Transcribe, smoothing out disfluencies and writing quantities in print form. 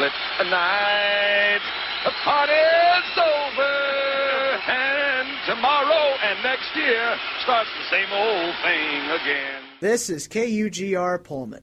it a night. The party's over, and tomorrow and next year starts the same old thing again. This is KUGR Pullman.